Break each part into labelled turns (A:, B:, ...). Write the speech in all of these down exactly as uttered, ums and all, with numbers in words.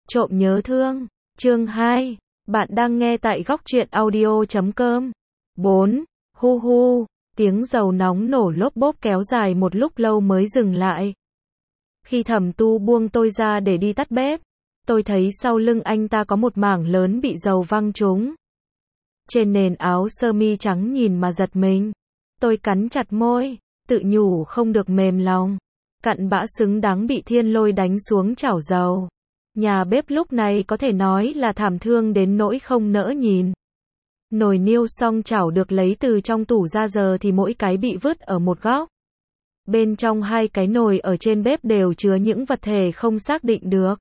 A: Trộm nhớ thương, chương hai, bạn đang nghe tại góc truyện audio chấm com. bốn. Hu hu, tiếng dầu nóng nổ lốp bốp kéo dài một lúc lâu mới dừng lại. Khi Thẩm Tu buông tôi ra để đi tắt bếp, tôi thấy sau lưng anh ta có một mảng lớn bị dầu văng trúng. Trên nền áo sơ mi trắng nhìn mà giật mình. Tôi cắn chặt môi, tự nhủ không được mềm lòng. Cặn bã xứng đáng bị thiên lôi đánh xuống chảo dầu. Nhà bếp lúc này có thể nói là thảm thương đến nỗi không nỡ nhìn. Nồi niêu xong chảo được lấy từ trong tủ ra giờ thì mỗi cái bị vứt ở một góc. Bên trong hai cái nồi ở trên bếp đều chứa những vật thể không xác định được.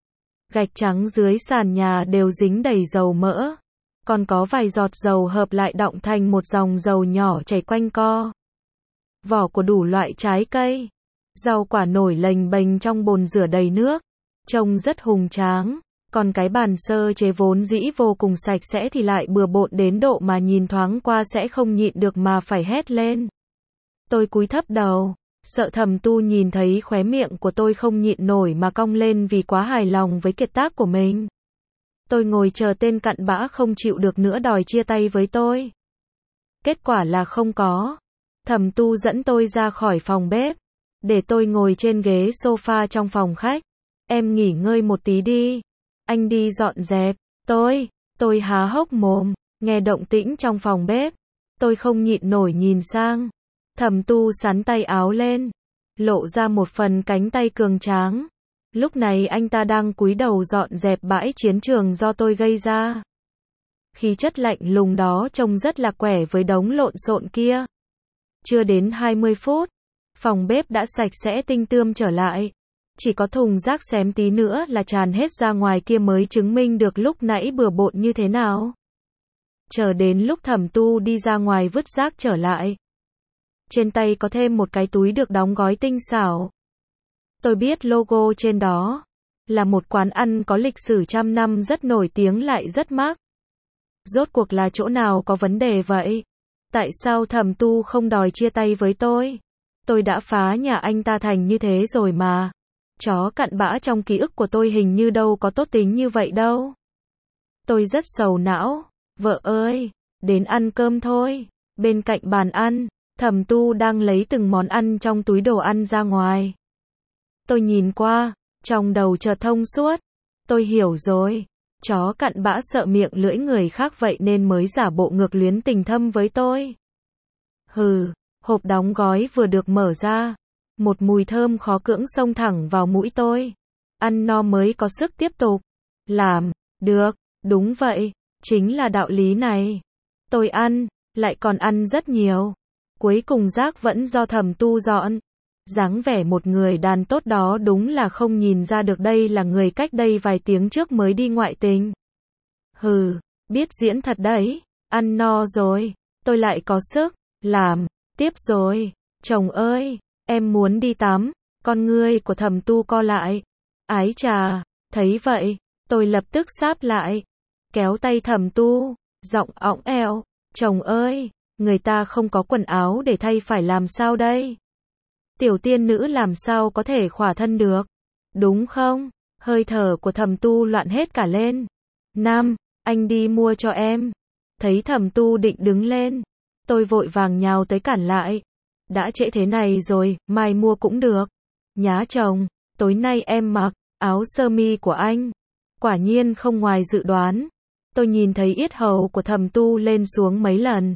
A: Gạch trắng dưới sàn nhà đều dính đầy dầu mỡ. Còn có vài giọt dầu hợp lại đọng thành một dòng dầu nhỏ chảy quanh co. Vỏ của đủ loại trái cây. Rau quả nổi lềnh bềnh trong bồn rửa đầy nước. Trông rất hùng tráng. Còn cái bàn sơ chế vốn dĩ vô cùng sạch sẽ thì lại bừa bộn đến độ mà nhìn thoáng qua sẽ không nhịn được mà phải hét lên. Tôi cúi thấp đầu, sợ Thẩm Tu nhìn thấy khóe miệng của tôi không nhịn nổi mà cong lên vì quá hài lòng với kiệt tác của mình. Tôi ngồi chờ tên cặn bã không chịu được nữa đòi chia tay với tôi. Kết quả là không có. Thẩm Tu dẫn tôi ra khỏi phòng bếp, để tôi ngồi trên ghế sofa trong phòng khách. Em nghỉ ngơi một tí đi. Anh đi dọn dẹp. Tôi, tôi há hốc mồm, nghe động tĩnh trong phòng bếp. Tôi không nhịn nổi nhìn sang. Thẩm Tu xắn tay áo lên, lộ ra một phần cánh tay cường tráng. Lúc này anh ta đang cúi đầu dọn dẹp bãi chiến trường do tôi gây ra. Khí chất lạnh lùng đó trông rất là quẻ với đống lộn xộn kia. Chưa đến hai mươi phút, phòng bếp đã sạch sẽ tinh tươm trở lại. Chỉ có thùng rác xém tí nữa là tràn hết ra ngoài kia mới chứng minh được lúc nãy bừa bộn như thế nào. Chờ đến lúc Thẩm Tu đi ra ngoài vứt rác trở lại. Trên tay có thêm một cái túi được đóng gói tinh xảo. Tôi biết logo trên đó là một quán ăn có lịch sử trăm năm rất nổi tiếng lại rất mắc. Rốt cuộc là chỗ nào có vấn đề vậy? Tại sao Thẩm Tu không đòi chia tay với tôi? Tôi đã phá nhà anh ta thành như thế rồi mà. Chó cặn bã trong ký ức của tôi hình như đâu có tốt tính như vậy đâu. Tôi rất sầu não. Vợ ơi, đến ăn cơm thôi. Bên cạnh bàn ăn, Thẩm Tu đang lấy từng món ăn trong túi đồ ăn ra ngoài. Tôi nhìn qua, trong đầu chợt thông suốt. Tôi hiểu rồi. Chó cặn bã sợ miệng lưỡi người khác vậy nên mới giả bộ ngược luyến tình thâm với tôi. Hừ, hộp đóng gói vừa được mở ra. Một mùi thơm khó cưỡng xông thẳng vào mũi tôi. Ăn no mới có sức tiếp tục. Làm, được, đúng vậy, chính là đạo lý này. Tôi ăn, lại còn ăn rất nhiều. Cuối cùng rác vẫn do Thẩm Tu dọn. Dáng vẻ một người đàn tốt đó đúng là không nhìn ra được đây là người cách đây vài tiếng trước mới đi ngoại tình. Hừ, biết diễn thật đấy. Ăn no rồi, tôi lại có sức. Làm, tiếp rồi. Chồng ơi, em muốn đi tắm. Con ngươi của Thẩm Tu co lại. Ái chà, thấy vậy, tôi lập tức sáp lại. Kéo tay Thẩm Tu, giọng ỏng eo. Chồng ơi, người ta không có quần áo để thay phải làm sao đây? Tiểu tiên nữ làm sao có thể khỏa thân được? Đúng không? Hơi thở của Thẩm Tu loạn hết cả lên. Nam, anh đi mua cho em. Thấy Thẩm Tu định đứng lên, tôi vội vàng nhào tới cản lại. Đã trễ thế này rồi, mai mua cũng được. Nhá chồng, tối nay em mặc áo sơ mi của anh. Quả nhiên không ngoài dự đoán. Tôi nhìn thấy yết hầu của Thẩm Tu lên xuống mấy lần.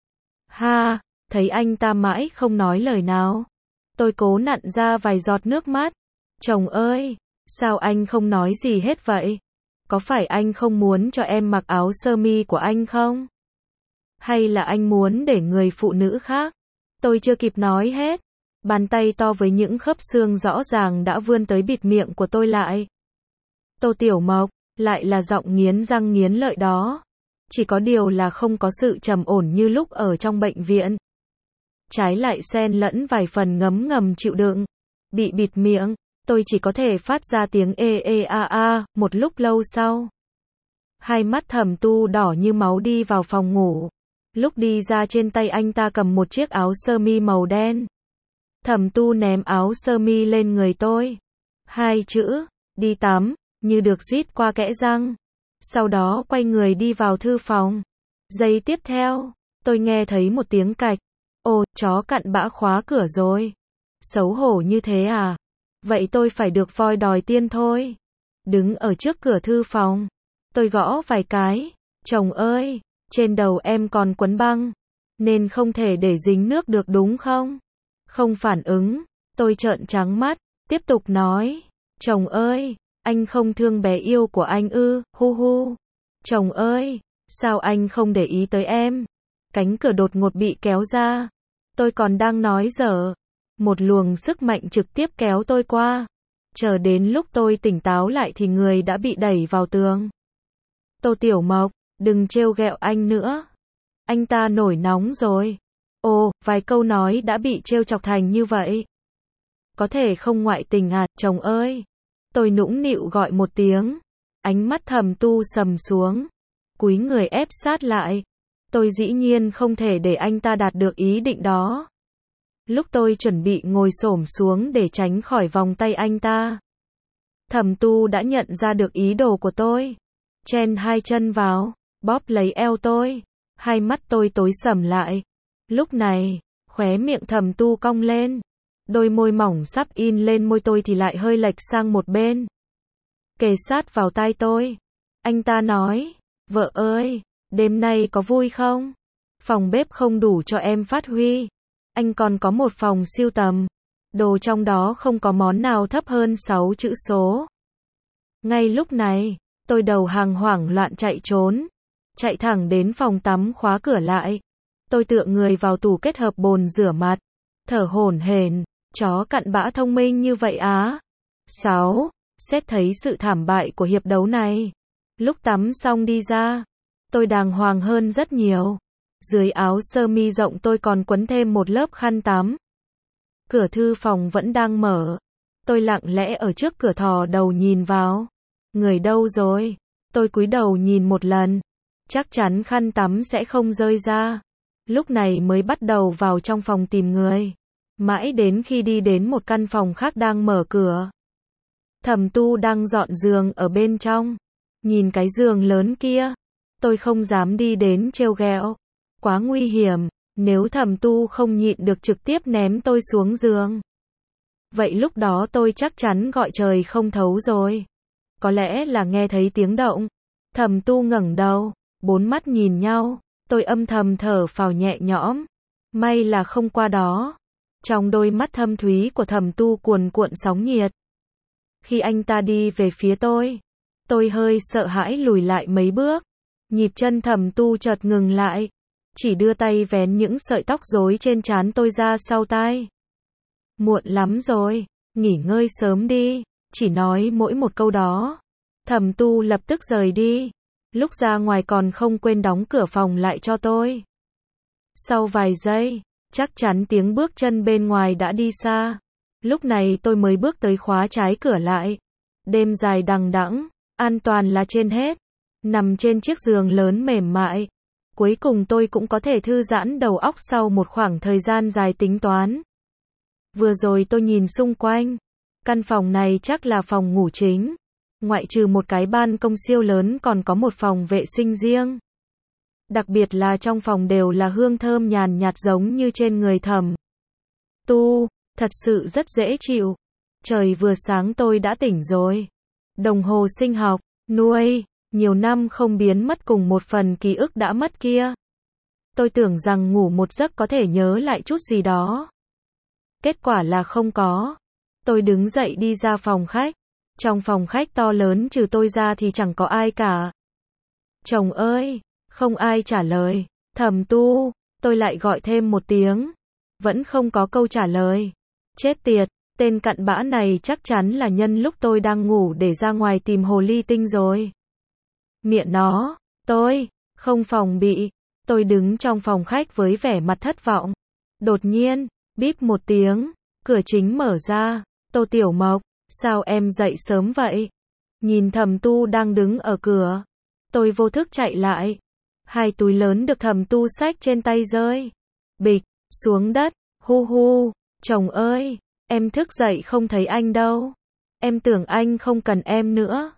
A: Ha, thấy anh ta mãi không nói lời nào. Tôi cố nặn ra vài giọt nước mắt. Chồng ơi, sao anh không nói gì hết vậy? Có phải anh không muốn cho em mặc áo sơ mi của anh không? Hay là anh muốn để người phụ nữ khác? Tôi chưa kịp nói hết. Bàn tay to với những khớp xương rõ ràng đã vươn tới bịt miệng của tôi lại. Tô Tiểu Mộc, lại là giọng nghiến răng nghiến lợi đó. Chỉ có điều là không có sự trầm ổn như lúc ở trong bệnh viện. Trái lại xen lẫn vài phần ngấm ngầm chịu đựng. Bị bịt miệng, tôi chỉ có thể phát ra tiếng ê ê a a, một lúc lâu sau. Hai mắt Thẩm Tu đỏ như máu đi vào phòng ngủ. Lúc đi ra trên tay anh ta cầm một chiếc áo sơ mi màu đen. Thẩm Tu ném áo sơ mi lên người tôi. Hai chữ, đi tắm, như được rít qua kẽ răng. Sau đó quay người đi vào thư phòng. Giây tiếp theo, tôi nghe thấy một tiếng cạch. Ồ, chó cặn bã khóa cửa rồi. Xấu hổ như thế à? Vậy tôi phải được voi đòi tiên thôi. Đứng ở trước cửa thư phòng, tôi gõ vài cái. Chồng ơi, trên đầu em còn quấn băng, nên không thể để dính nước được đúng không? Không phản ứng, tôi trợn trắng mắt, tiếp tục nói. Chồng ơi, anh không thương bé yêu của anh ư, hu hu. Chồng ơi, sao anh không để ý tới em? Cánh cửa đột ngột bị kéo ra. Tôi còn đang nói dở. Một luồng sức mạnh trực tiếp kéo tôi qua. Chờ đến lúc tôi tỉnh táo lại thì người đã bị đẩy vào tường. Tô Tiểu Mộc, đừng trêu ghẹo anh nữa. Anh ta nổi nóng rồi. Ồ, vài câu nói đã bị trêu chọc thành như vậy. Có thể không ngoại tình à, chồng ơi. Tôi nũng nịu gọi một tiếng. Ánh mắt Thẩm Tu sầm xuống. Cúi người ép sát lại. Tôi dĩ nhiên không thể để anh ta đạt được ý định đó. Lúc tôi chuẩn bị ngồi xổm xuống để tránh khỏi vòng tay anh ta, Thẩm Tu đã nhận ra được ý đồ của tôi. Chen hai chân vào, bóp lấy eo tôi. Hai mắt tôi tối sầm lại. Lúc này, khóe miệng Thẩm Tu cong lên. Đôi môi mỏng sắp in lên môi tôi thì lại hơi lệch sang một bên. Kề sát vào tai tôi. Anh ta nói, vợ ơi, đêm nay có vui không? Phòng bếp không đủ cho em phát huy. Anh còn có một phòng sưu tầm. Đồ trong đó không có món nào thấp hơn sáu chữ số. Ngay lúc này, tôi đầu hàng hoảng loạn chạy trốn. Chạy thẳng đến phòng tắm khóa cửa lại. Tôi tựa người vào tủ kết hợp bồn rửa mặt. Thở hổn hển, chó cặn bã thông minh như vậy á. sáu. Xét thấy sự thảm bại của hiệp đấu này. Lúc tắm xong đi ra, tôi đàng hoàng hơn rất nhiều. Dưới áo sơ mi rộng tôi còn quấn thêm một lớp khăn tắm. Cửa thư phòng vẫn đang mở. Tôi lặng lẽ ở trước cửa thò đầu nhìn vào. Người đâu rồi? Tôi cúi đầu nhìn một lần. Chắc chắn khăn tắm sẽ không rơi ra. Lúc này mới bắt đầu vào trong phòng tìm người. Mãi đến khi đi đến một căn phòng khác đang mở cửa. Thẩm Tu đang dọn giường ở bên trong. Nhìn cái giường lớn kia, tôi không dám đi đến trêu ghẹo. Quá nguy hiểm, nếu Thẩm Tu không nhịn được trực tiếp ném tôi xuống giường. Vậy lúc đó tôi chắc chắn gọi trời không thấu rồi. Có lẽ là nghe thấy tiếng động. Thẩm Tu ngẩng đầu, bốn mắt nhìn nhau, tôi âm thầm thở phào nhẹ nhõm. May là không qua đó. Trong đôi mắt thâm thúy của Thẩm Tu cuồn cuộn sóng nhiệt. Khi anh ta đi về phía tôi, tôi hơi sợ hãi lùi lại mấy bước. Nhịp chân Thẩm Tu chợt ngừng lại. Chỉ đưa tay vén những sợi tóc rối trên trán tôi ra sau tai. Muộn lắm rồi, nghỉ ngơi sớm đi. Chỉ nói mỗi một câu đó. Thẩm Tu lập tức rời đi. Lúc ra ngoài còn không quên đóng cửa phòng lại cho tôi. Sau vài giây, chắc chắn tiếng bước chân bên ngoài đã đi xa. Lúc này tôi mới bước tới khóa trái cửa lại. Đêm dài đằng đẵng, an toàn là trên hết. Nằm trên chiếc giường lớn mềm mại. Cuối cùng tôi cũng có thể thư giãn đầu óc sau một khoảng thời gian dài tính toán. Vừa rồi tôi nhìn xung quanh. Căn phòng này chắc là phòng ngủ chính. Ngoại trừ một cái ban công siêu lớn còn có một phòng vệ sinh riêng. Đặc biệt là trong phòng đều là hương thơm nhàn nhạt giống như trên người Thẩm Tu. Thật sự rất dễ chịu. Trời vừa sáng tôi đã tỉnh rồi. Đồng hồ sinh học, nuôi, nhiều năm không biến mất cùng một phần ký ức đã mất kia. Tôi tưởng rằng ngủ một giấc có thể nhớ lại chút gì đó. Kết quả là không có. Tôi đứng dậy đi ra phòng khách. Trong phòng khách to lớn trừ tôi ra thì chẳng có ai cả. Chồng ơi, không ai trả lời. Thẩm Tu, tôi lại gọi thêm một tiếng. Vẫn không có câu trả lời. Chết tiệt, tên cặn bã này chắc chắn là nhân lúc tôi đang ngủ để ra ngoài tìm hồ ly tinh rồi. Miệng nó, tôi, không phòng bị. Tôi đứng trong phòng khách với vẻ mặt thất vọng. Đột nhiên, bíp một tiếng, cửa chính mở ra. Tô Tiểu Mộc, sao em dậy sớm vậy? Nhìn Thẩm Tu đang đứng ở cửa. Tôi vô thức chạy lại. Hai túi lớn được Thẩm Tu xách trên tay rơi. Bịch, xuống đất, hu hu. Chồng ơi, em thức dậy không thấy anh đâu. Em tưởng anh không cần em nữa.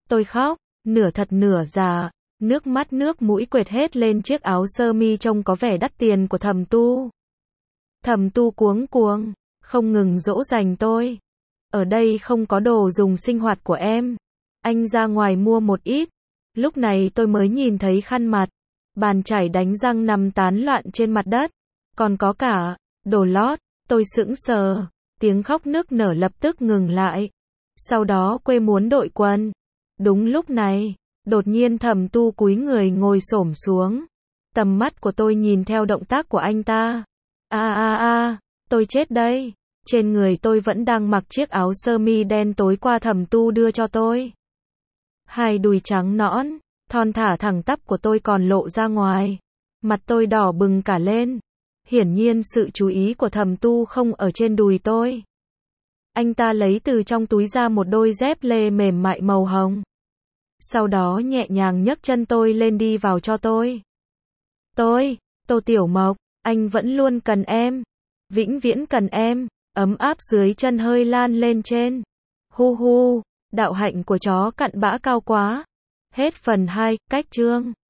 A: Tôi khóc, nửa thật nửa giả, nước mắt nước mũi quệt hết lên chiếc áo sơ mi trông có vẻ đắt tiền của Thẩm Tu. Thẩm Tu cuống cuồng, không ngừng dỗ dành tôi. Ở đây không có đồ dùng sinh hoạt của em. Anh ra ngoài mua một ít. Lúc này tôi mới nhìn thấy khăn mặt, bàn chải đánh răng nằm tán loạn trên mặt đất. Còn có cả đồ lót. Tôi sững sờ, tiếng khóc nức nở lập tức ngừng lại. Sau đó quê muốn đội quần. Đúng lúc này, đột nhiên Thẩm Tu cúi người ngồi xổm xuống. Tầm mắt của tôi nhìn theo động tác của anh ta. A a a, tôi chết đây. Trên người tôi vẫn đang mặc chiếc áo sơ mi đen tối qua Thẩm Tu đưa cho tôi. Hai đùi trắng nõn, thon thả thẳng tắp của tôi còn lộ ra ngoài. Mặt tôi đỏ bừng cả lên. Hiển nhiên sự chú ý của Thẩm Tu không ở trên đùi tôi. Anh ta lấy từ trong túi ra một đôi dép lê mềm mại màu hồng. Sau đó nhẹ nhàng nhấc chân tôi lên đi vào cho tôi. Tôi, Tô Tiểu Mộc, anh vẫn luôn cần em. Vĩnh viễn cần em. Ấm áp dưới chân hơi lan lên trên. Hu hu, đạo hạnh của chó cặn bã cao quá. Hết phần hai, cách chương.